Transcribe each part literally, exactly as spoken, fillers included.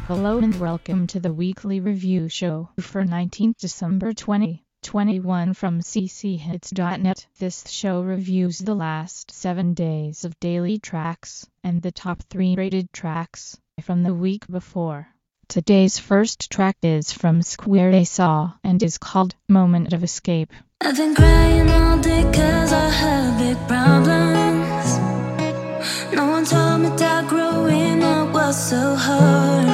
Hello and welcome to the weekly review show for nineteenth December twenty twenty-one from c c hits dot net. This show reviews the last seven days of daily tracks and the top three rated tracks from the week before. Today's first track is from Square A Saw and is called Moment of Escape. I've been crying all day cause I have big problems. No one told me that growing up was so hard.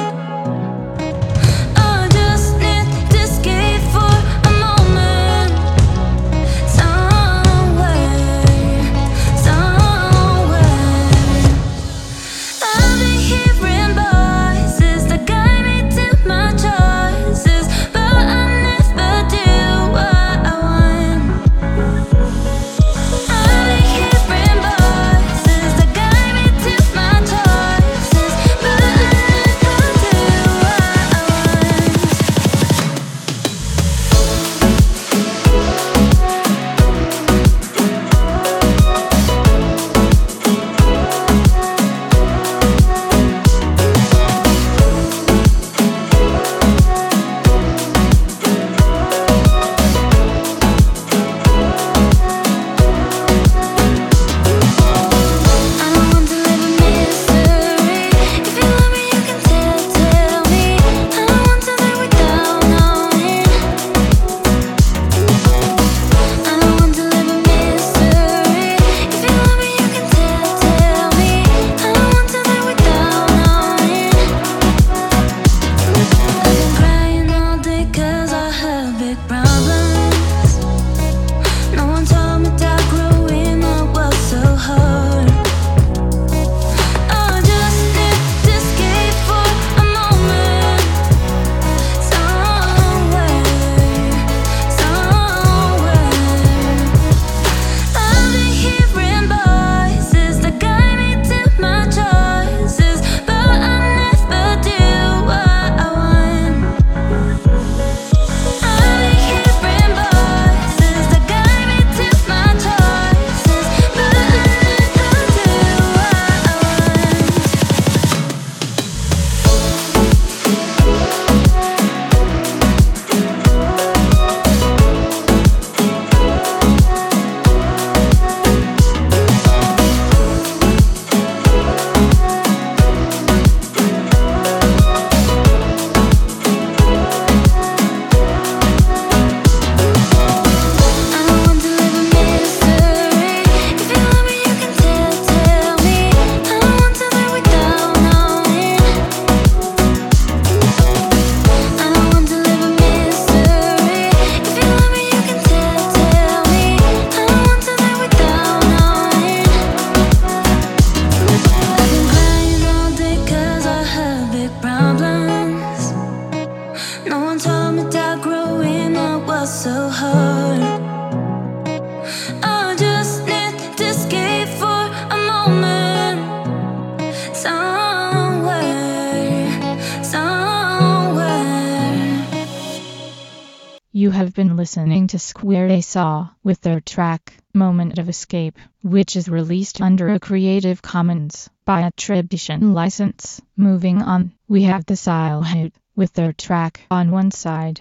You have been listening to Square A Saw with their track, Moment of Escape, which is released under a Creative Commons by attribution license. Moving on, we have the Style Hit with their track On One Side.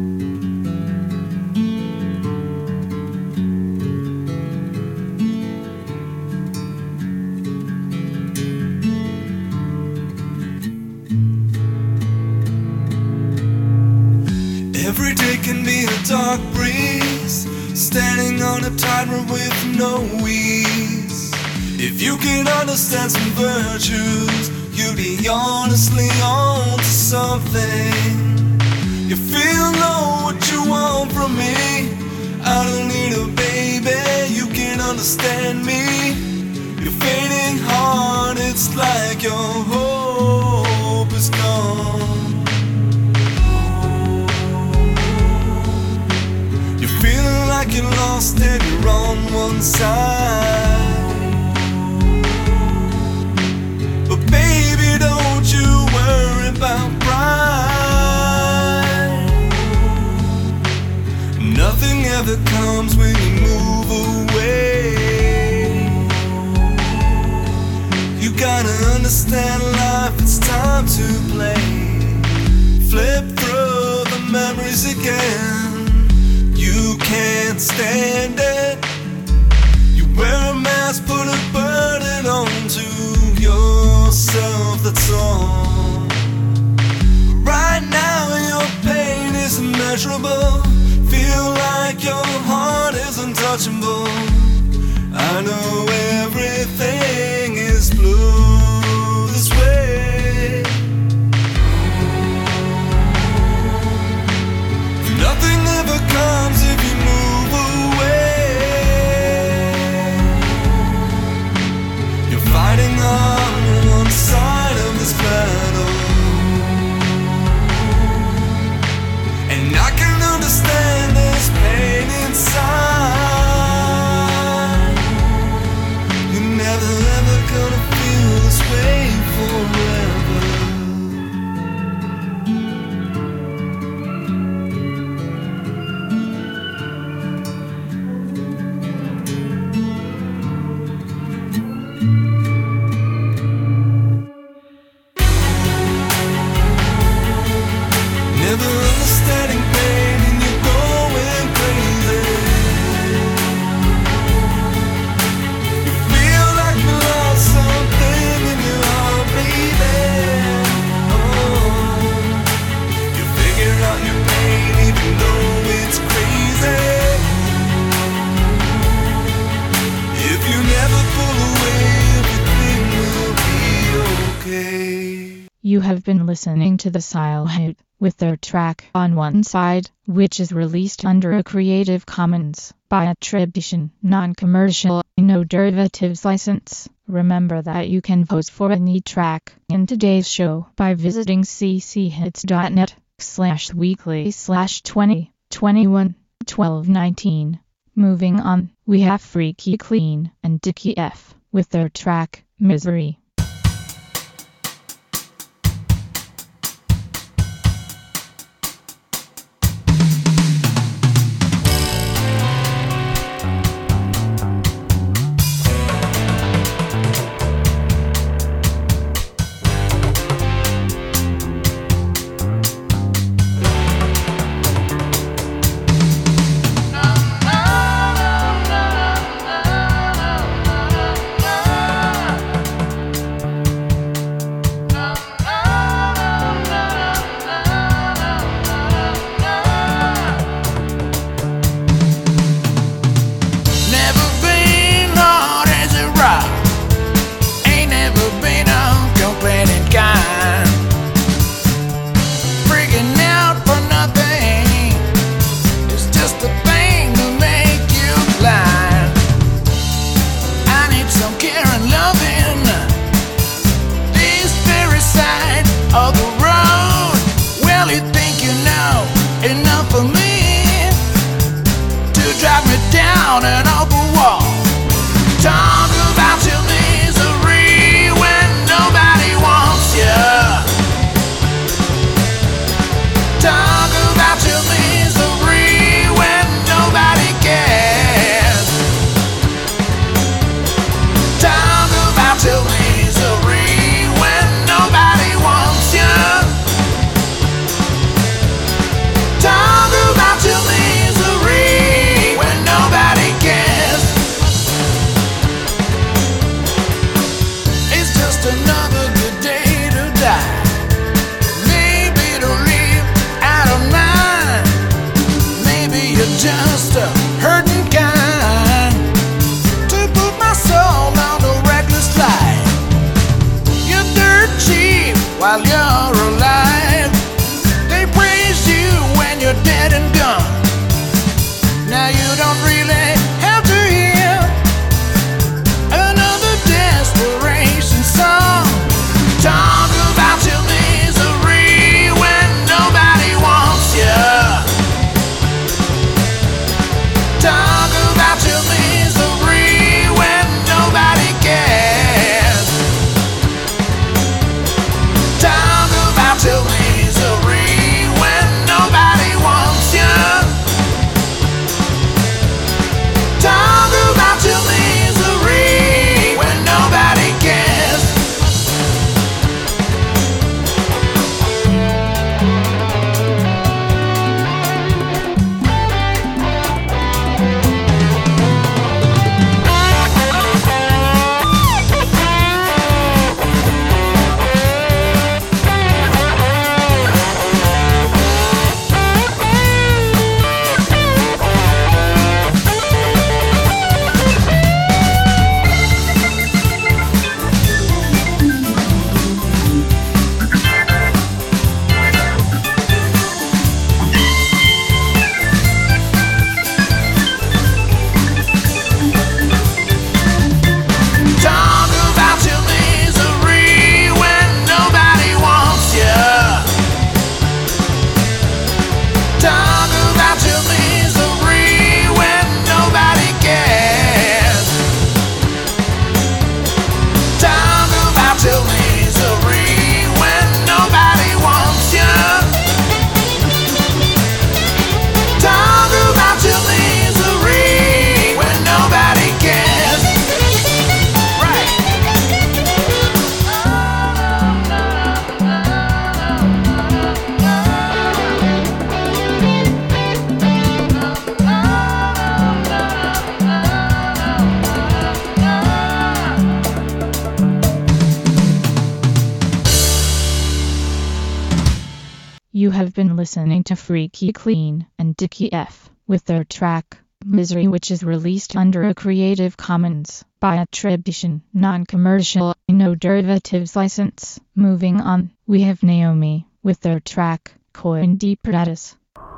Every day can be a dark breeze, standing on a tightrope with no ease. If you can understand some virtues, you'll be honestly on to something. You feel know what you want from me. I don't need a baby, you can understand me. You're fading hard, it's like your hope is gone. Feeling like you're lost and you're on one side. But baby, don't you worry about pride. Nothing ever comes when you move away. You gotta understand life, it's time to play. flip through the memories again. You can't stand it. You wear a mask, put a burden onto yourself, that's all. Right now your pain is immeasurable. Feel like your heart is untouchable. I know everything is blue this way. Nothing ever comes if you move away. You're fighting on one side of this battle, and I can understand this pain inside. You're never ever gonna feel this way forever. Never understanding pain and you're going crazy. You feel like you lost something in your heart, baby. Oh, you figure out your pain even though it's crazy. If you never pull away, everything will be okay. You have been listening to the Silhouette with their track On One Side, which is released under a Creative Commons by attribution, non-commercial, no derivatives license. Remember that you can vote for any track in today's show by visiting cchits.net slash weekly slash 20 21 12 19. Moving on, we have Freaky Clean and Dickie F with their track Misery. have been listening to Freaky Clean and Dickie F with their track Misery, which is released under a Creative Commons by attribution, non-commercial, no derivatives license. Moving on, we have Naomi with their track Coin de Pradas.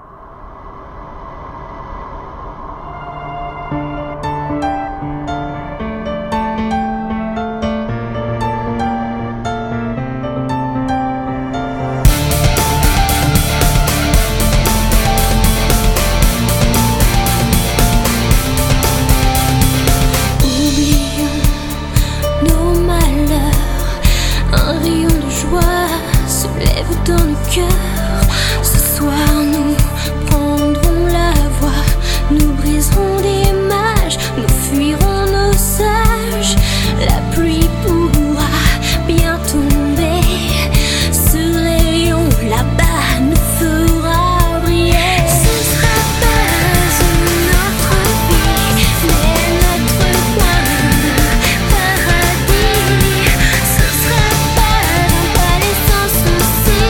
Dans le cœur, ce soir nous prendrons la voie, nous briserons des mages, nous fuirons nos sages. La pluie pourra bien tomber, ce rayon là-bas nous fera briller. Ce sera pas une autre vie, mais notre coin de paradis. Ce sera pas un palais sans souci.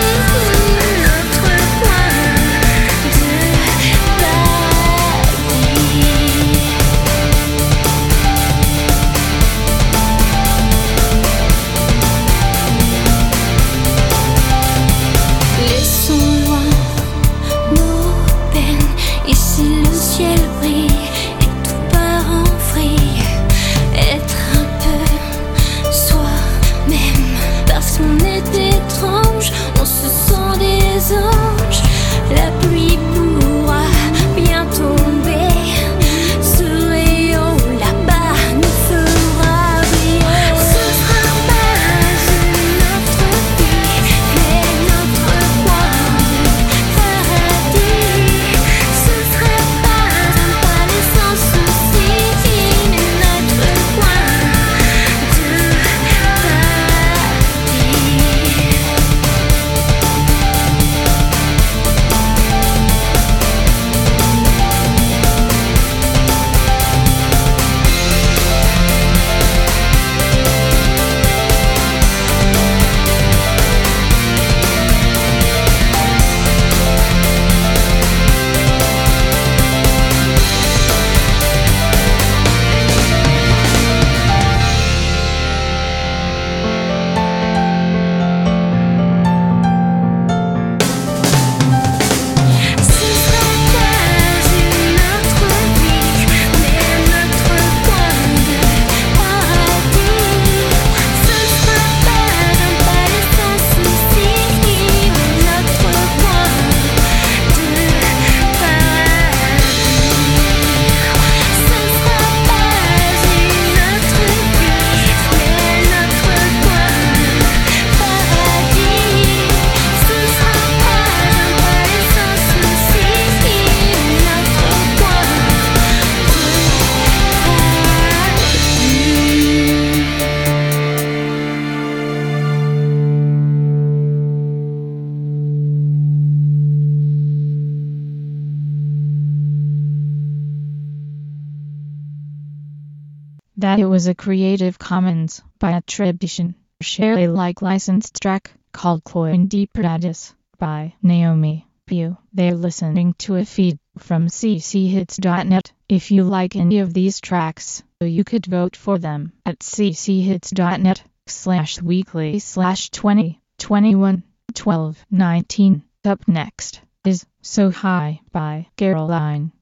That it was a Creative Commons by attribution, share Alike licensed track called Coin de Pradas by Naomi Pugh. They're listening to a feed from c c hits dot net. If you like any of these tracks, you could vote for them at c c hits dot net slash weekly slash twenty twenty-one twelve nineteen. Up next is So High by Caroline.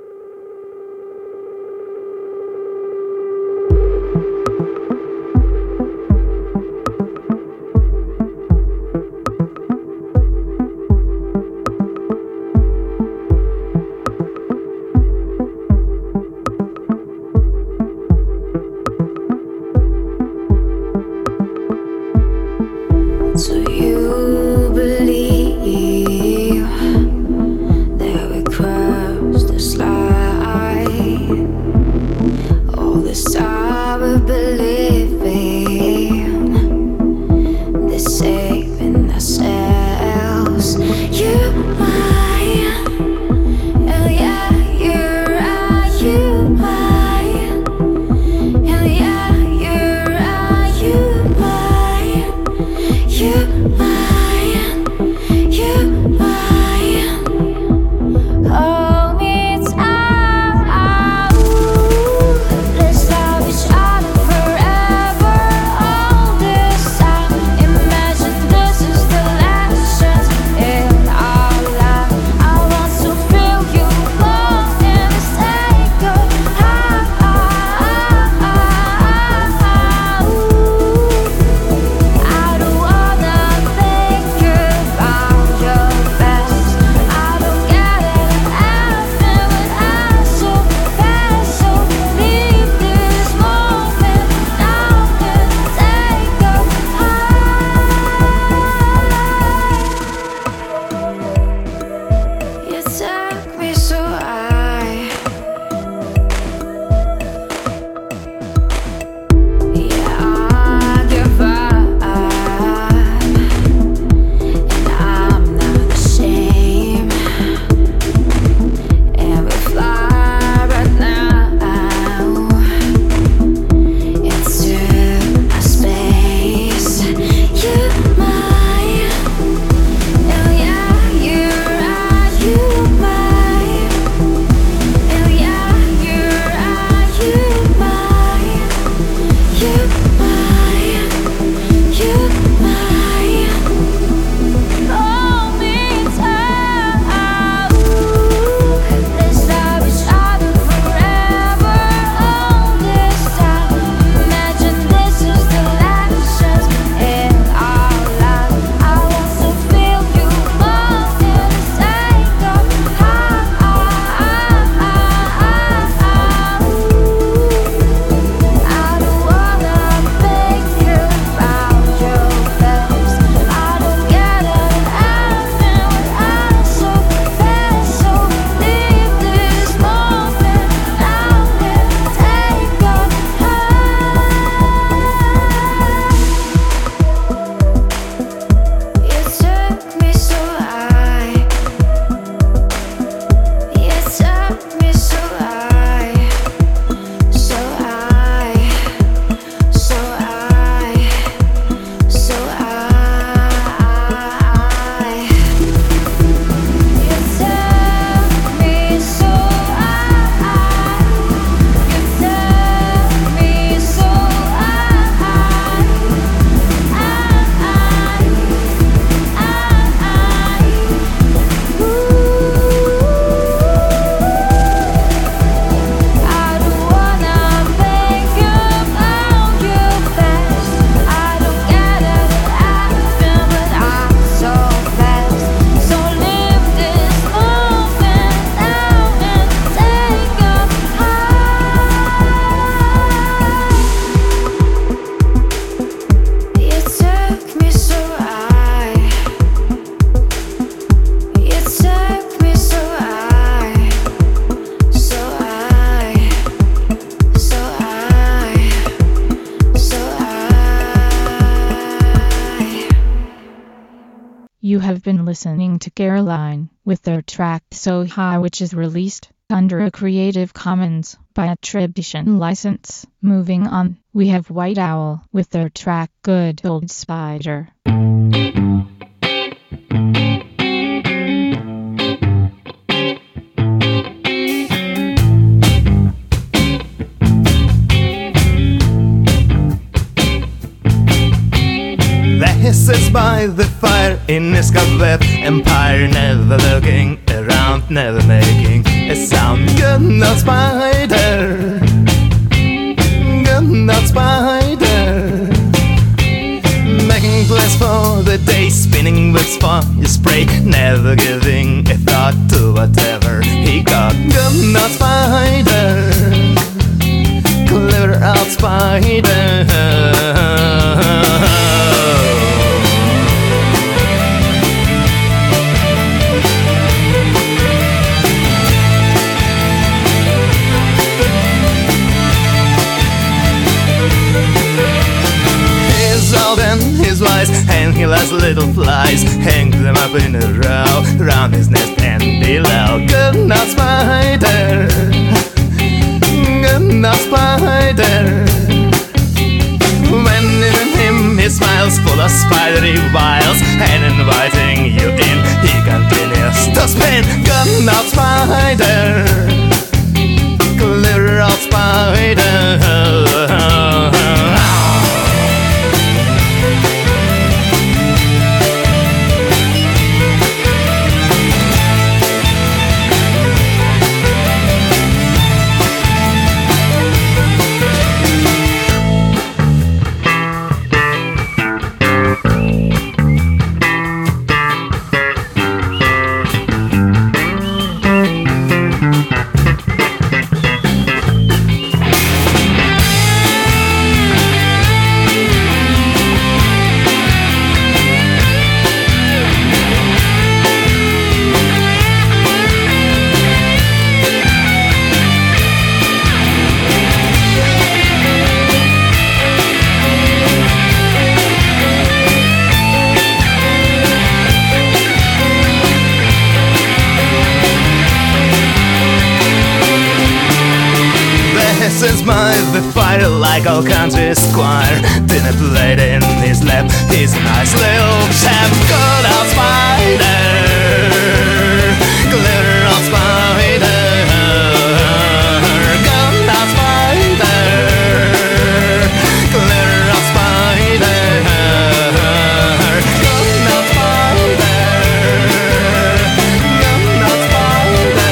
So you believe that we crossed this line? All this time we've been living, deceiving ourselves. You mine, oh yeah, you're right, you mine, oh yeah, you're right, you mine. You mine, you mine. You have been listening to Caroline with their track So High, which is released under a Creative Commons by attribution license. Moving on, we have White Owl with their track Good Old Spider. He sits by the fire in his cobweb empire, never looking around, never making a sound. Good night, spider. Good night, spider. Making plans for the day, spinning webs for his prey, never giving a thought to whatever he got. Good night, spider. Clever out, spider. His wise, and he likes little flies, hang them up in a row round his nest and below. Good night, spider. Good night, spider. When in him he smiles, full of spidery wiles, and inviting you in, he continues to spin. Good night, spider. Clear out, spider. By the fire like all country squire, dinner plate in his lap, he's a nice little chap. Good old spider, glitter old spider. Good old spider, glitter old spider. Good old spider, good old spider.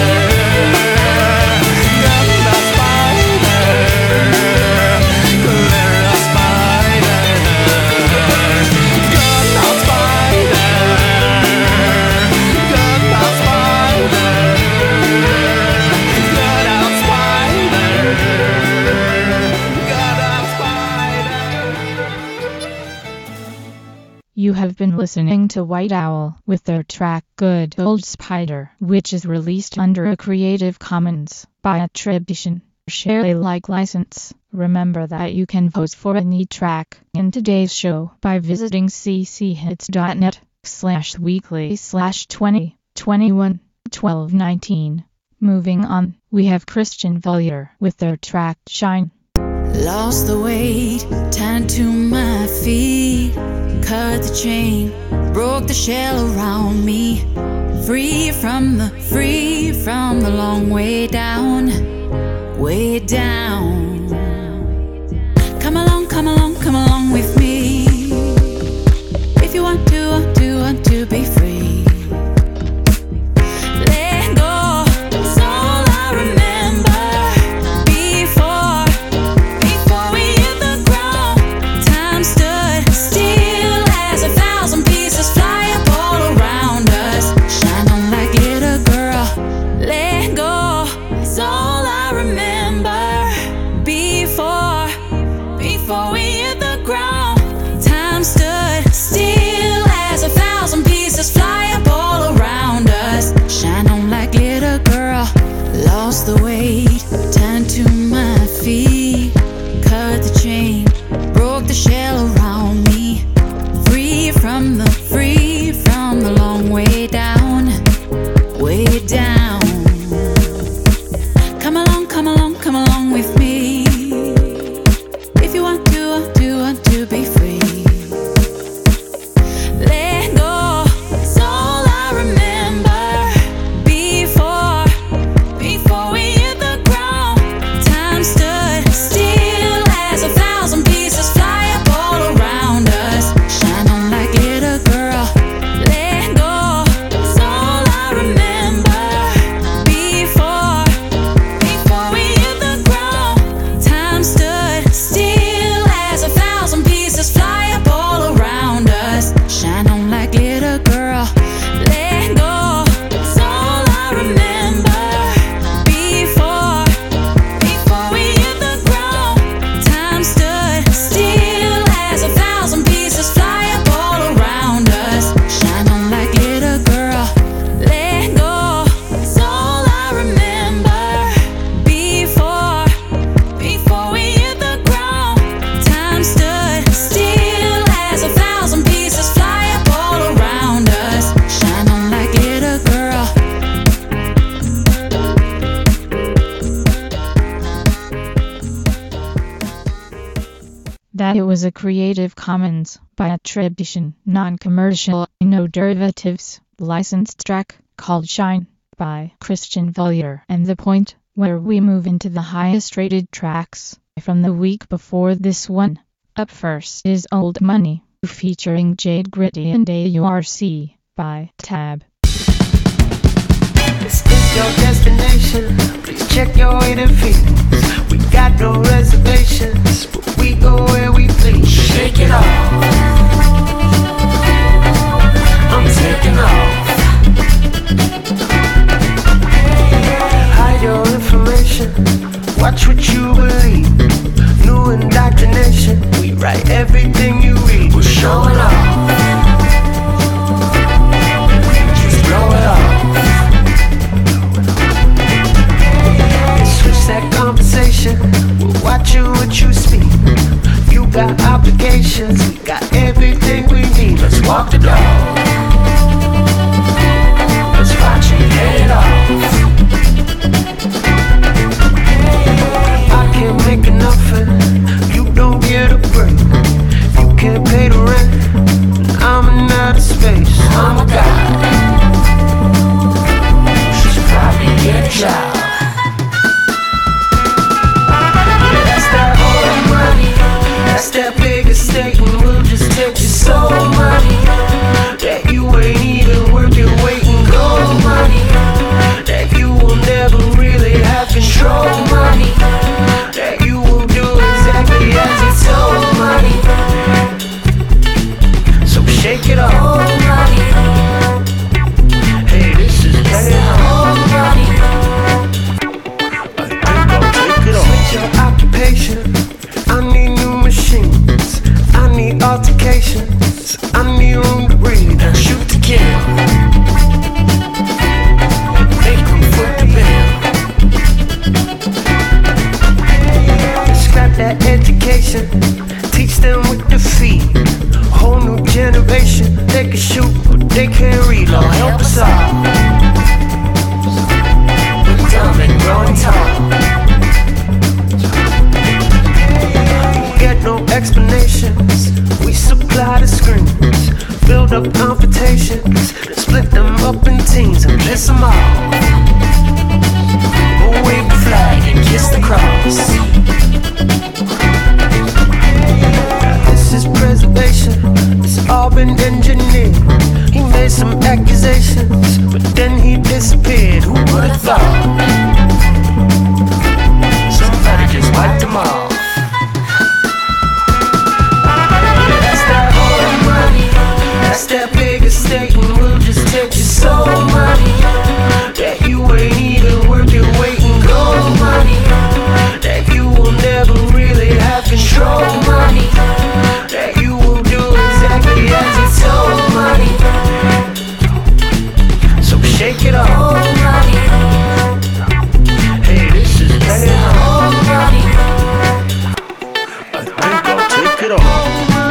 You have been listening to White Owl with their track Good Old Spider, which is released under a Creative Commons by attribution, share Alike license. Remember that you can vote for any track in today's show by visiting cchits.net slash weekly slash 20 21 12 19. Moving on, we have Christian Valier with their track Shine. Lost the weight, tied to my feet, cut the chain, broke the shell around me. Free from the, free from the long way down, way down. Come along, come along, come along with me. If you want to, want to, want to be free. Let go, that's all I remember. Before, before we hit the ground, time stood still as a thousand pieces fly up all around us. Shine on like glitter, girl. Let go, that's all I remember. That it was a Creative Commons by attribution, non-commercial, no derivatives, licensed track called Shine by Christian Vollier. And the point where we move into the highest rated tracks from the week before this one. Up first is Old Money featuring Jade Gritty and A U R C by Tab. This is your destination, please check your waiting fees. We got no reservations, but we go where we please. Shake it off, I'm taking off. Hide your information, watch what you believe. New indoctrination, we write everything you read. We're showing off, just blow it off. That conversation, we'll watch you what you speak. You got obligations, we got everything we need. Let's walk the dog, let's watch you get it off. I can't make enough and you don't get a break. You can't pay the rent, I'm in outer space. I'm a guy, should probably get a job. That's that big estate and we'll just take your soul money. That you ain't even worth your weight in gold money. That you will never really have control money. That you will do exactly as you're told money. So shake it off. Hey, this is better old money. I think I'll take it off. Switch your occupation, I need new machines, I need altercations, I need room to breathe and shoot to kill. Make them foot the bill. Scrap that education, teach them with the feet. Whole new generation, they can shoot but they can't read. Lord help us all, we're dumb and growing tall. No explanations, we supply the screens. Build up confrontations, split them up in teams and piss them off. We'll wave the flag and kiss the cross. This is preservation, it's all been engineered. He made some accusations, but then he disappeared. Who would've thought? Somebody just wiped them all. That's that big estate and we'll just take your soul money. That you ain't even worth your weight in gold money. That you will never really have control money. That you will do exactly as you're told money. So shake it off. Hey, this is better old money. I think I'll take it off.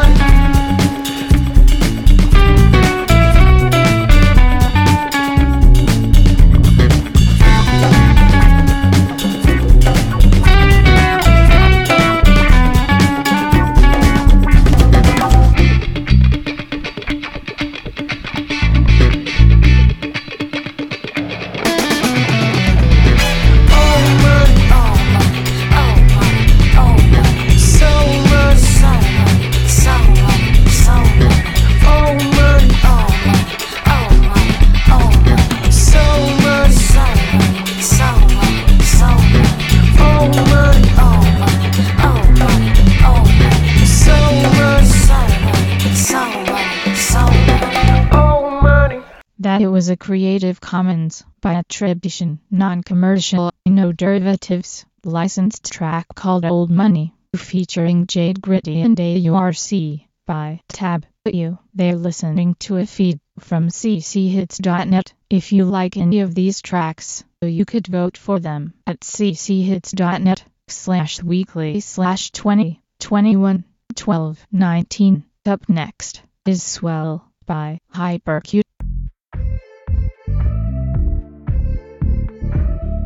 That it was a Creative Commons by attribution, non-commercial, no derivatives, licensed track called Old Money, featuring Jade Gritty and A U R C by Tab. You. They're listening to a feed from c c hits dot net. If you like any of these tracks, you could vote for them at c c hits dot net slash weekly slash twenty twenty-one twelve nineteen. Up next is Swell by Hypercute.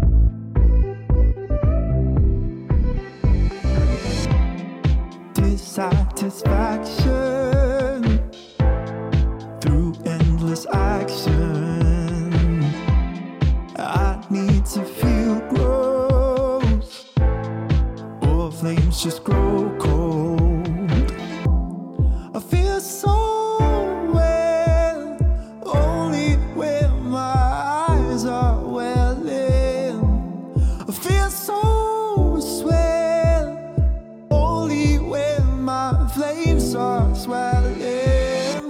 This satisfaction through endless action. I need to feel growth, or flames just grow cold. I feel so well, only when my eyes are welling. I feel so swell, only when my flames are swelling.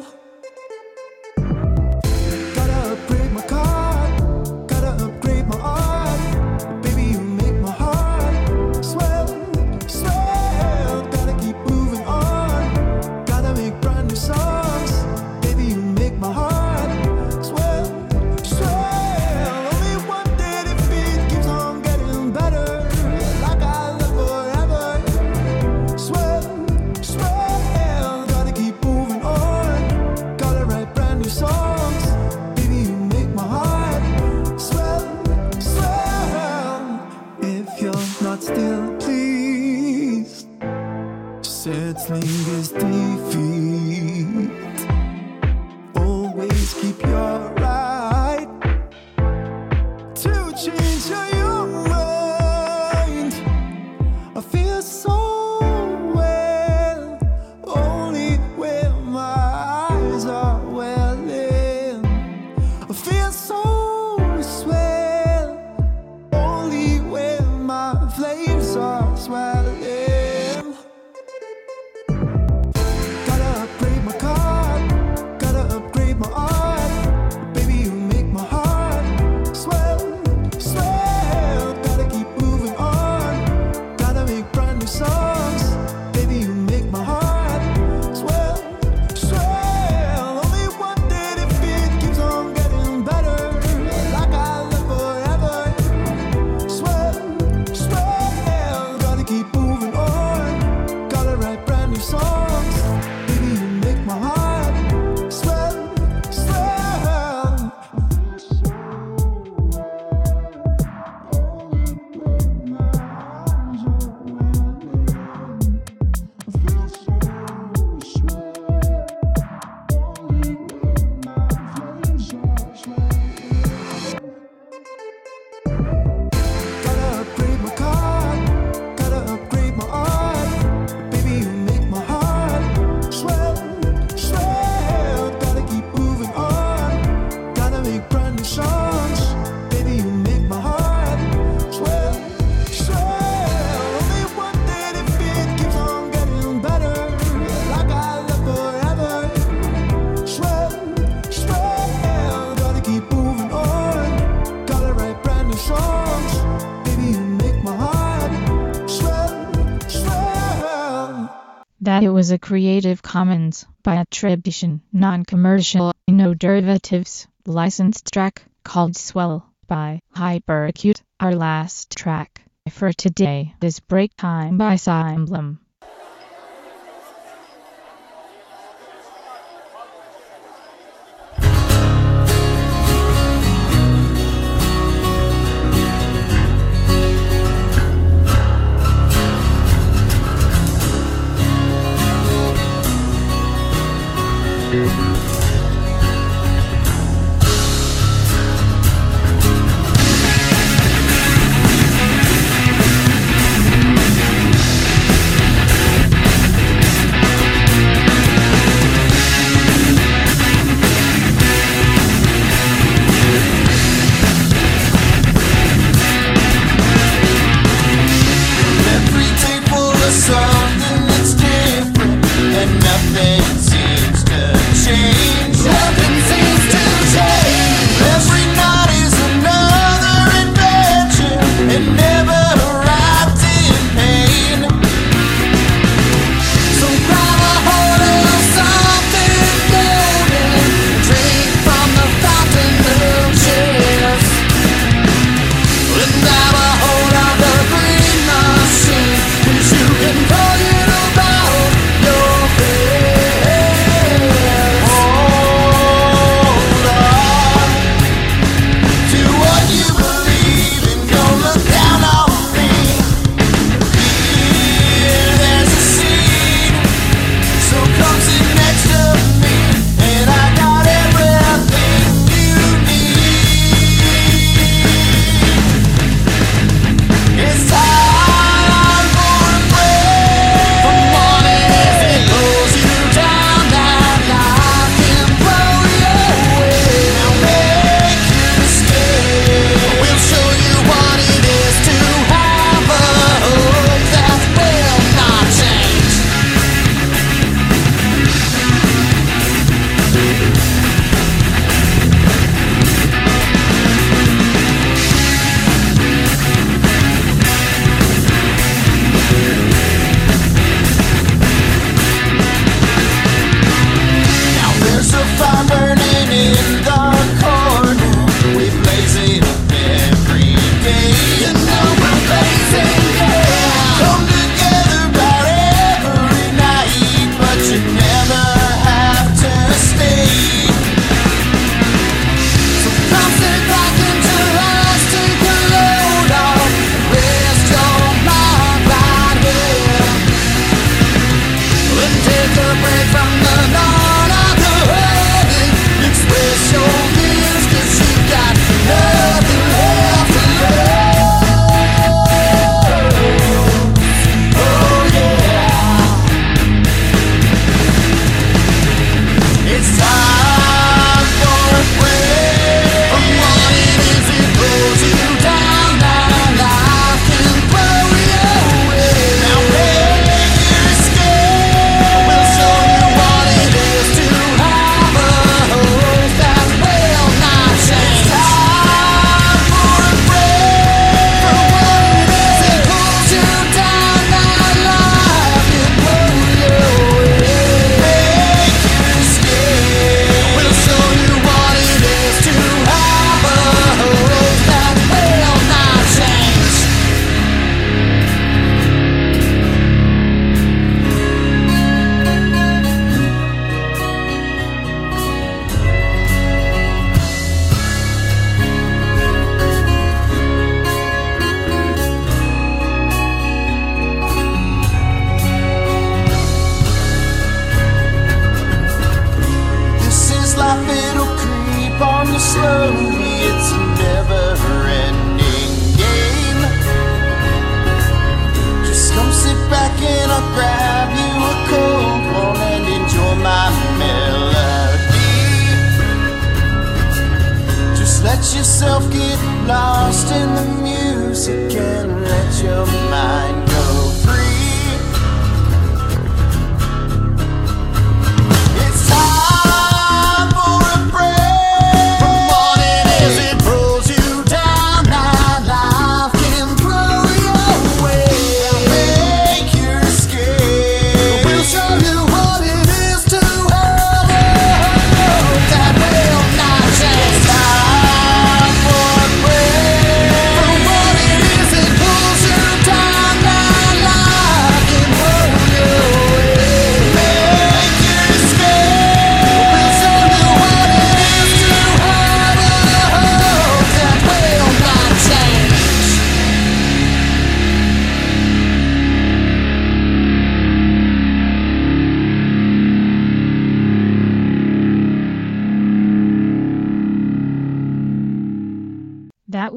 Gotta upgrade my car, gotta upgrade my art. Baby, you make my heart swell, swell. Gotta keep moving on, gotta make brand new songs. Baby, you make my heart swell, swell. Only one day if it keeps on getting better, like I love forever. Swell, swell. Gotta keep moving on, gotta write brand new songs. Baby, you make my heart swell, swell. If you're not still pleased, settling is defeat. Always keep your right to change your mind. I feel so well, only when my eyes are welling. I feel so swell, only when my flames are swelling. Gotta upgrade my car, gotta upgrade my art. Baby, you make my heart swell, swell. Gotta keep moving on, gotta make brand new songs. Baby, you make my heart swell, swell. Only one day if it keeps on getting better, like I love forever. Swell, swell. Gotta keep moving on, gotta write brand new songs. Baby, you make my heart swell, swell. Gotta upgrade my car, gotta upgrade my art. Baby, you make my heart swell, swell. Gotta keep moving on, gotta make brand new songs. Baby, you make my heart swell, swell. Only one day if it keeps on getting better, like I love forever. Swell, swell. Gotta keep moving on, gotta write brand new songs. Baby, you make my heart swell, swell. That it was a Creative Commons by attribution, non-commercial, no derivatives, licensed track called Swell by Hyperacute. Our last track for today is Break Time by Emblem. Gotta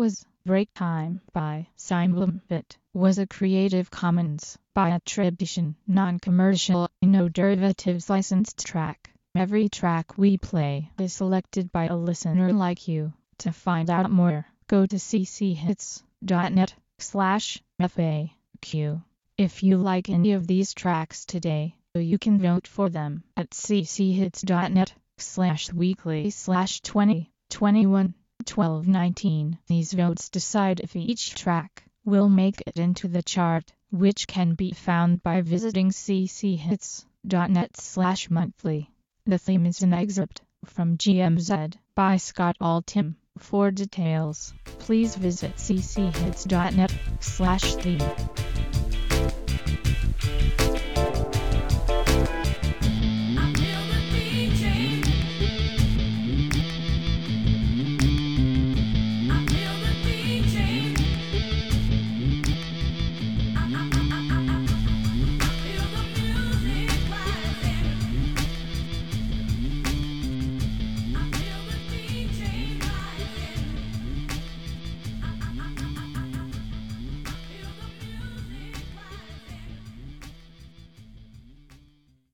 was Break Time by Simon. It was a Creative Commons by attribution, non-commercial, no derivatives licensed track. Every track we play is selected by a listener like you. To find out more, go to cchits.net slash FAQ. If you like any of these tracks today, you can vote for them at cchits.net slash weekly slash 20 21 12 nineteen. These votes decide if each track will make it into the chart, which can be found by visiting cchits.net slash monthly. The theme is an excerpt from G M Z by Scott Altham. For details, please visit cchits.net slash theme.